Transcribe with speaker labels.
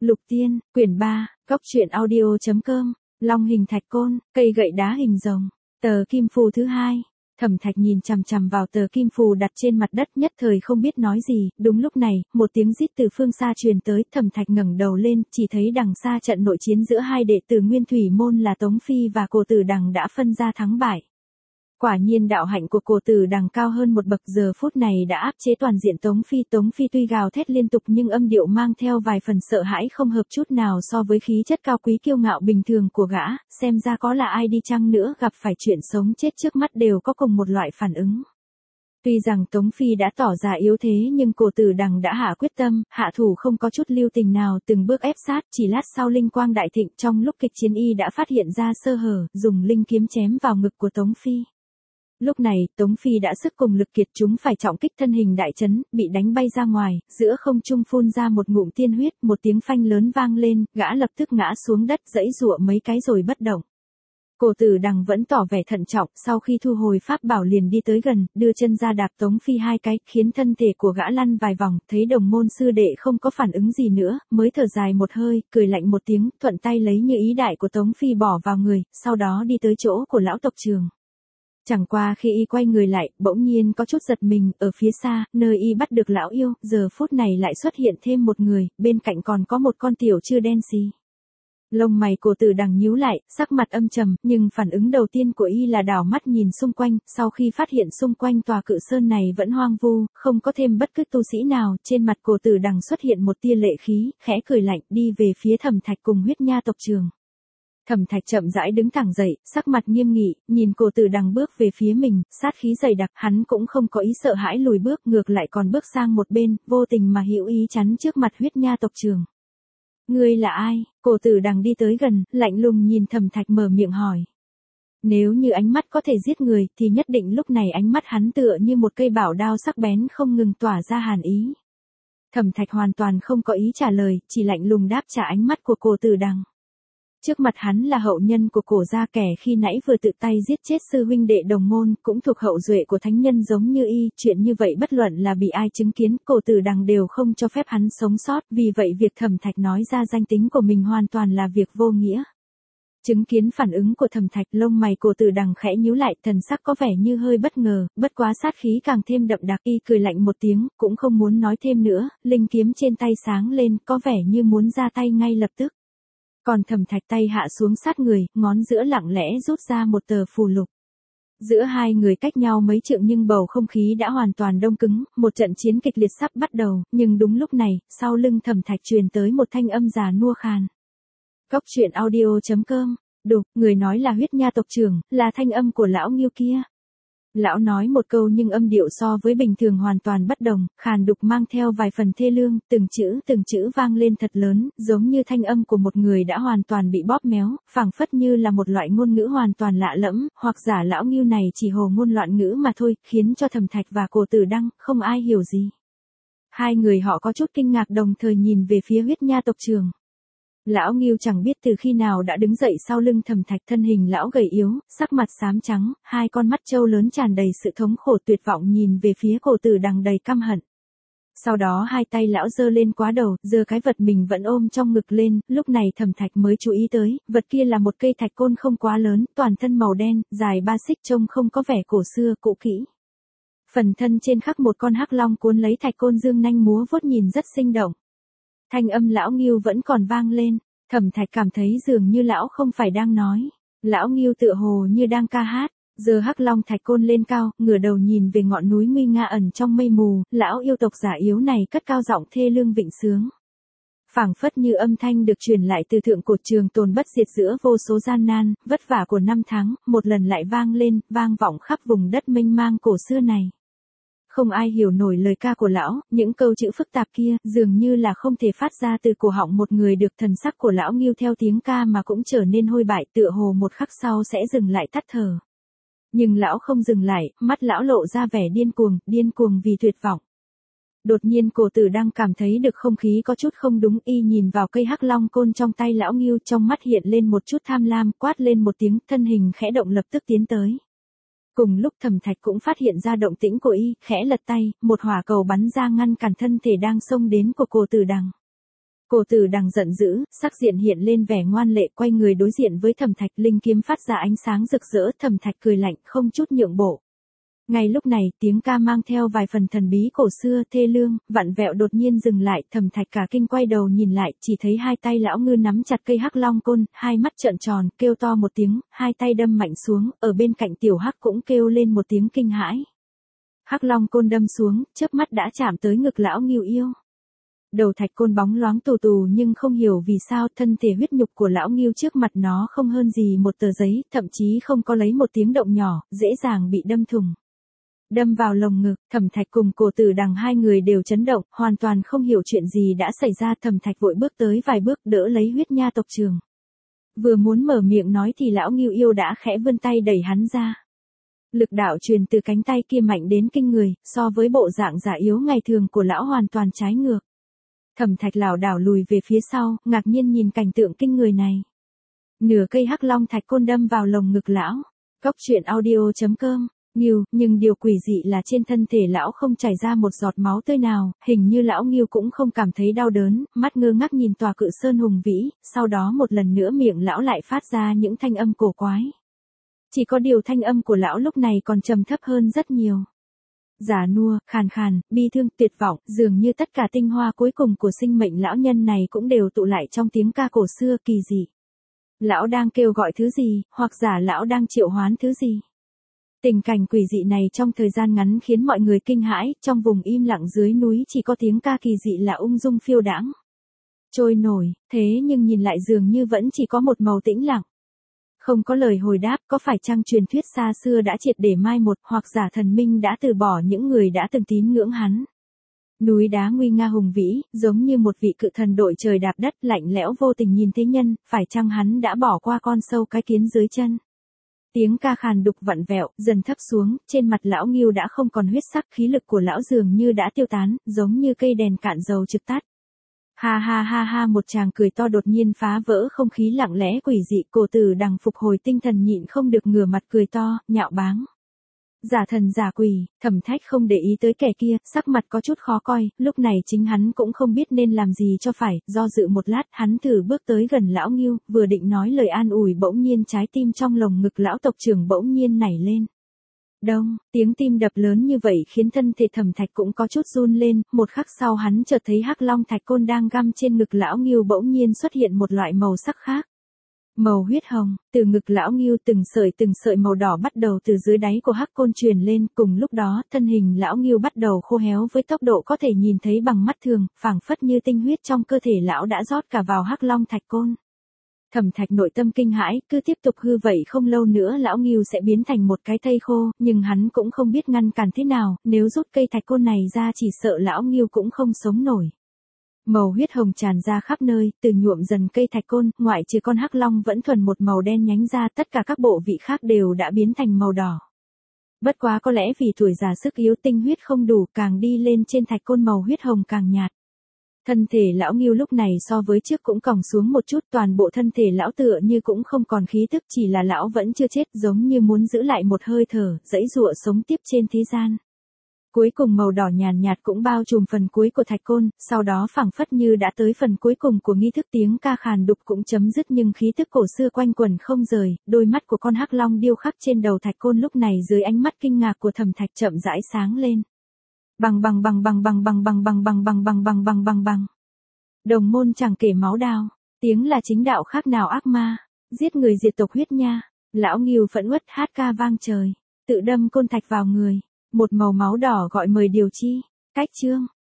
Speaker 1: Lục Tiên, quyển 3, Góc truyện audio.com, Long hình thạch côn, cây gậy đá hình rồng, tờ kim phù thứ hai. Thẩm Thạch nhìn chằm chằm vào tờ kim phù đặt trên mặt đất, nhất thời không biết nói gì. Đúng lúc này, một tiếng rít từ phương xa truyền tới. Thẩm Thạch ngẩng đầu lên, chỉ thấy đằng xa trận nội chiến giữa hai đệ tử Nguyên Thủy môn là Tống Phi và Cổ Tử Đằng đã phân ra thắng bại. Quả nhiên đạo hạnh của Cổ Tử Đằng cao hơn một bậc, giờ phút này đã áp chế toàn diện Tống Phi. Tống Phi tuy gào thét liên tục nhưng âm điệu mang theo vài phần sợ hãi, không hợp chút nào so với khí chất cao quý kiêu ngạo bình thường của gã. Xem ra có là ai đi chăng nữa gặp phải chuyện sống chết trước mắt đều có cùng một loại phản ứng. Tuy rằng Tống Phi đã tỏ ra yếu thế nhưng Cổ Tử Đằng đã hạ quyết tâm, hạ thủ không có chút lưu tình nào, từng bước ép sát. Chỉ lát sau linh quang đại thịnh, trong lúc kịch chiến y đã phát hiện ra sơ hở, dùng linh kiếm chém vào ngực của Tống Phi. Lúc này, Tống Phi đã sức cùng lực kiệt, chúng phải trọng kích, thân hình đại chấn, bị đánh bay ra ngoài, giữa không trung phun ra một ngụm tiên huyết, một tiếng phanh lớn vang lên, gã lập tức ngã xuống đất, giãy giụa mấy cái rồi bất động. Cổ Tử Đằng vẫn tỏ vẻ thận trọng, sau khi thu hồi pháp bảo liền đi tới gần, đưa chân ra đạp Tống Phi hai cái, khiến thân thể của gã lăn vài vòng. Thấy đồng môn sư đệ không có phản ứng gì nữa, mới thở dài một hơi, cười lạnh một tiếng, thuận tay lấy như ý đại của Tống Phi bỏ vào người, sau đó đi tới chỗ của lão tộc Trường. Chẳng qua khi y quay người lại, bỗng nhiên có chút giật mình, ở phía xa, nơi y bắt được lão yêu, giờ phút này lại xuất hiện thêm một người, bên cạnh còn có một con tiểu trư đen xì. Lông mày Cổ Tử Đằng nhíu lại, sắc mặt âm trầm, nhưng phản ứng đầu tiên của y là đảo mắt nhìn xung quanh, sau khi phát hiện xung quanh tòa cự sơn này vẫn hoang vu, không có thêm bất cứ tu sĩ nào, trên mặt Cổ Tử Đằng xuất hiện một tia lệ khí, khẽ cười lạnh, đi về phía Thẩm Thạch cùng Huyết Nha tộc Trường. Thẩm Thạch chậm rãi đứng thẳng dậy, sắc mặt nghiêm nghị, nhìn Cổ Tử Đằng bước về phía mình, sát khí dày đặc, hắn cũng không có ý sợ hãi lùi bước, ngược lại còn bước sang một bên, vô tình mà hữu ý chắn trước mặt Huyết Nha tộc Trường. Ngươi là ai? Cổ Tử Đằng đi tới gần, lạnh lùng nhìn Thẩm Thạch mở miệng hỏi. Nếu như ánh mắt có thể giết người, thì nhất định lúc này ánh mắt hắn tựa như một cây bảo đao sắc bén không ngừng tỏa ra hàn ý. Thẩm Thạch hoàn toàn không có ý trả lời, chỉ lạnh lùng đáp trả ánh mắt của Cổ Tử Đằng. Trước mặt hắn là hậu nhân của Cổ gia, kẻ khi nãy vừa tự tay giết chết sư huynh đệ đồng môn, cũng thuộc hậu duệ của thánh nhân giống như y, chuyện như vậy bất luận là bị ai chứng kiến, Cổ Tử Đằng đều không cho phép hắn sống sót, vì vậy việc Thẩm Thạch nói ra danh tính của mình hoàn toàn là việc vô nghĩa. Chứng kiến phản ứng của Thẩm Thạch, lông mày Cổ Tử Đằng khẽ nhíu lại, thần sắc có vẻ như hơi bất ngờ, bất quá sát khí càng thêm đậm đặc, y cười lạnh một tiếng, cũng không muốn nói thêm nữa, linh kiếm trên tay sáng lên, có vẻ như muốn ra tay ngay lập tức. Còn Thẩm Thạch tay hạ xuống sát người, ngón giữa lặng lẽ rút ra một tờ phù lục. Giữa hai người cách nhau mấy trượng nhưng bầu không khí đã hoàn toàn đông cứng, một trận chiến kịch liệt sắp bắt đầu, nhưng đúng lúc này, sau lưng Thẩm Thạch truyền tới một thanh âm già nua khàn. Góc truyện audio.com, đục, người nói là Huyết Nha tộc Trưởng, là thanh âm của lão Nghiêu kia. Lão nói một câu nhưng âm điệu so với bình thường hoàn toàn bất đồng, khàn đục mang theo vài phần thê lương, từng chữ vang lên thật lớn, giống như thanh âm của một người đã hoàn toàn bị bóp méo, phảng phất như là một loại ngôn ngữ hoàn toàn lạ lẫm, hoặc giả lão Nghiêu này chỉ hồ ngôn loạn ngữ mà thôi, khiến cho Thẩm Thạch và Cổ Tử Đằng không ai hiểu gì. Hai người họ có chút kinh ngạc đồng thời nhìn về phía Huyết Nha tộc Trường. Lão Nghiêu chẳng biết từ khi nào đã đứng dậy sau lưng Thẩm Thạch, thân hình lão gầy yếu, sắc mặt xám trắng, hai con mắt trâu lớn tràn đầy sự thống khổ tuyệt vọng nhìn về phía Cổ Tử Đằng đầy căm hận. Sau đó hai tay lão giơ lên quá đầu, giơ cái vật mình vẫn ôm trong ngực lên, lúc này Thẩm Thạch mới chú ý tới, vật kia là một cây thạch côn không quá lớn, toàn thân màu đen, dài 3 xích, trông không có vẻ cổ xưa, cũ kỹ. Phần thân trên khắc một con hắc long cuốn lấy thạch côn dương nanh múa vuốt nhìn rất sinh động. Thanh âm lão Nghiêu vẫn còn vang lên, Thẩm Thạch cảm thấy dường như lão không phải đang nói, lão Nghiêu tựa hồ như đang ca hát. Giờ hắc long thạch côn lên cao, ngửa đầu nhìn về ngọn núi nguy nga ẩn trong mây mù, lão yêu tộc giả yếu này cất cao giọng thê lương vịnh sướng. Phảng phất như âm thanh được truyền lại từ thượng cổ trường tồn bất diệt giữa vô số gian nan, vất vả của năm tháng, một lần lại vang lên, vang vọng khắp vùng đất mênh mang cổ xưa này. Không ai hiểu nổi lời ca của lão, những câu chữ phức tạp kia, dường như là không thể phát ra từ cổ họng một người được, thần sắc của lão Nghiêu theo tiếng ca mà cũng trở nên hôi bại, tựa hồ một khắc sau sẽ dừng lại tắt thở. Nhưng lão không dừng lại, mắt lão lộ ra vẻ điên cuồng vì tuyệt vọng. Đột nhiên Cổ Tử Đằng cảm thấy được không khí có chút không đúng, y nhìn vào cây hắc long côn trong tay lão Nghiêu, trong mắt hiện lên một chút tham lam, quát lên một tiếng, thân hình khẽ động lập tức tiến tới. Cùng lúc Thẩm Thạch cũng phát hiện ra động tĩnh của y, khẽ lật tay, một hỏa cầu bắn ra ngăn cản thân thể đang xông đến của Cổ Tử Đằng. Cổ Tử Đằng giận dữ, sắc diện hiện lên vẻ ngoan lệ, quay người đối diện với Thẩm Thạch, linh kiếm phát ra ánh sáng rực rỡ. Thẩm Thạch cười lạnh, không chút nhượng bộ. Ngay lúc này, tiếng ca mang theo vài phần thần bí cổ xưa, thê lương, vặn vẹo đột nhiên dừng lại. Thẩm Thạch cả kinh quay đầu nhìn lại, chỉ thấy hai tay lão ngư nắm chặt cây hắc long côn, hai mắt trợn tròn, kêu to một tiếng, hai tay đâm mạnh xuống. Ở bên cạnh tiểu hắc cũng kêu lên một tiếng kinh hãi. Hắc long côn đâm xuống, chớp mắt đã chạm tới ngực lão Ngưu Yêu. Đầu thạch côn bóng loáng tù tù, nhưng không hiểu vì sao thân thể huyết nhục của lão Ngưu trước mặt nó không hơn gì một tờ giấy, thậm chí không có lấy một tiếng động nhỏ, dễ dàng bị đâm thủng. Đâm vào lồng ngực. Thẩm Thạch cùng Cổ Tử Đằng hai người đều chấn động, hoàn toàn không hiểu chuyện gì đã xảy ra. Thẩm Thạch vội bước tới vài bước đỡ lấy huyết nha tộc trưởng. Vừa muốn mở miệng nói thì lão Ngưu Yêu đã khẽ vươn tay đẩy hắn ra. Lực đạo truyền từ cánh tay kia mạnh đến kinh người, so với bộ dạng già yếu ngày thường của lão hoàn toàn trái ngược. Thẩm Thạch lảo đảo lùi về phía sau, ngạc nhiên nhìn cảnh tượng kinh người này. Nửa cây hắc long thạch côn đâm vào lồng ngực lão. Cốc truyện audio.com. Nhưng điều quỷ dị là trên thân thể lão không chảy ra một giọt máu tươi nào, hình như lão Ngưu cũng không cảm thấy đau đớn, mắt ngơ ngác nhìn tòa cự sơn hùng vĩ, sau đó một lần nữa miệng lão lại phát ra những thanh âm cổ quái. Chỉ có điều thanh âm của lão lúc này còn trầm thấp hơn rất nhiều. Già nua, khàn khàn, bi thương, tuyệt vọng, dường như tất cả tinh hoa cuối cùng của sinh mệnh lão nhân này cũng đều tụ lại trong tiếng ca cổ xưa kỳ dị. Lão đang kêu gọi thứ gì, hoặc giả lão đang triệu hoán thứ gì. Tình cảnh quỷ dị này trong thời gian ngắn khiến mọi người kinh hãi, trong vùng im lặng dưới núi chỉ có tiếng ca kỳ dị là ung dung phiêu đãng. Trôi nổi, thế nhưng nhìn lại dường như vẫn chỉ có một màu tĩnh lặng. Không có lời hồi đáp, có phải chăng truyền thuyết xa xưa đã triệt để mai một, hoặc giả thần minh đã từ bỏ những người đã từng tín ngưỡng hắn. Núi đá nguy nga hùng vĩ, giống như một vị cự thần đội trời đạp đất, lạnh lẽo vô tình nhìn thế nhân, phải chăng hắn đã bỏ qua con sâu cái kiến dưới chân. Tiếng ca khàn đục vặn vẹo, dần thấp xuống, trên mặt lão Ngưu đã không còn huyết sắc, khí lực của lão dường như đã tiêu tán, giống như cây đèn cạn dầu trực tắt. Ha ha ha ha, một tràng cười to đột nhiên phá vỡ không khí lặng lẽ quỷ dị. Cổ Tử Đằng phục hồi tinh thần nhịn không được ngửa mặt cười to, nhạo báng. Giả thần giả quỷ. Thẩm Thạch không để ý tới kẻ kia, sắc mặt có chút khó coi, lúc này chính hắn cũng không biết nên làm gì cho phải, do dự một lát, hắn thử bước tới gần lão Ngưu, vừa định nói lời an ủi bỗng nhiên trái tim trong lồng ngực lão tộc trưởng bỗng nhiên nảy lên. Đông, tiếng tim đập lớn như vậy khiến thân thể Thẩm Thạch cũng có chút run lên, một khắc sau hắn chợt thấy hắc long thạch côn đang găm trên ngực lão Ngưu bỗng nhiên xuất hiện một loại màu sắc khác. Màu huyết hồng, từ ngực lão Ngưu từng sợi màu đỏ bắt đầu từ dưới đáy của hắc côn truyền lên, cùng lúc đó, thân hình lão Ngưu bắt đầu khô héo với tốc độ có thể nhìn thấy bằng mắt thường, phảng phất như tinh huyết trong cơ thể lão đã rót cả vào hắc long thạch côn. Thẩm Thạch nội tâm kinh hãi, cứ tiếp tục hư vậy không lâu nữa lão Ngưu sẽ biến thành một cái thây khô, nhưng hắn cũng không biết ngăn cản thế nào, nếu rút cây thạch côn này ra chỉ sợ lão Ngưu cũng không sống nổi. Màu huyết hồng tràn ra khắp nơi, từ nhuộm dần cây thạch côn, ngoại trừ con hắc long vẫn thuần một màu đen nhánh ra, tất cả các bộ vị khác đều đã biến thành màu đỏ. Bất quá có lẽ vì tuổi già sức yếu tinh huyết không đủ, càng đi lên trên thạch côn màu huyết hồng càng nhạt. Thân thể lão Ngưu lúc này so với trước cũng còng xuống một chút, toàn bộ thân thể lão tựa như cũng không còn khí thức, chỉ là lão vẫn chưa chết, giống như muốn giữ lại một hơi thở, giãy giụa sống tiếp trên thế gian. Cuối cùng màu đỏ nhàn nhạt cũng bao trùm phần cuối của thạch côn, sau đó phảng phất như đã tới phần cuối cùng của nghi thức, tiếng ca khàn đục cũng chấm dứt nhưng khí thức cổ xưa quanh quẩn không rời, đôi mắt của con hắc long điêu khắc trên đầu thạch côn lúc này dưới ánh mắt kinh ngạc của Thẩm Thạch chậm rãi sáng lên. Bằng bằng bằng bằng bằng bằng bằng bằng bằng bằng bằng bằng bằng bằng bằng. Đồng môn chẳng kể máu đao, tiếng là chính đạo khác nào ác ma, giết người diệt tộc huyết nha. Lão Ngưu phẫn uất hát ca vang trời, tự đâm côn thạch vào người. Một màu máu đỏ gọi mời điều chi. Cách chương.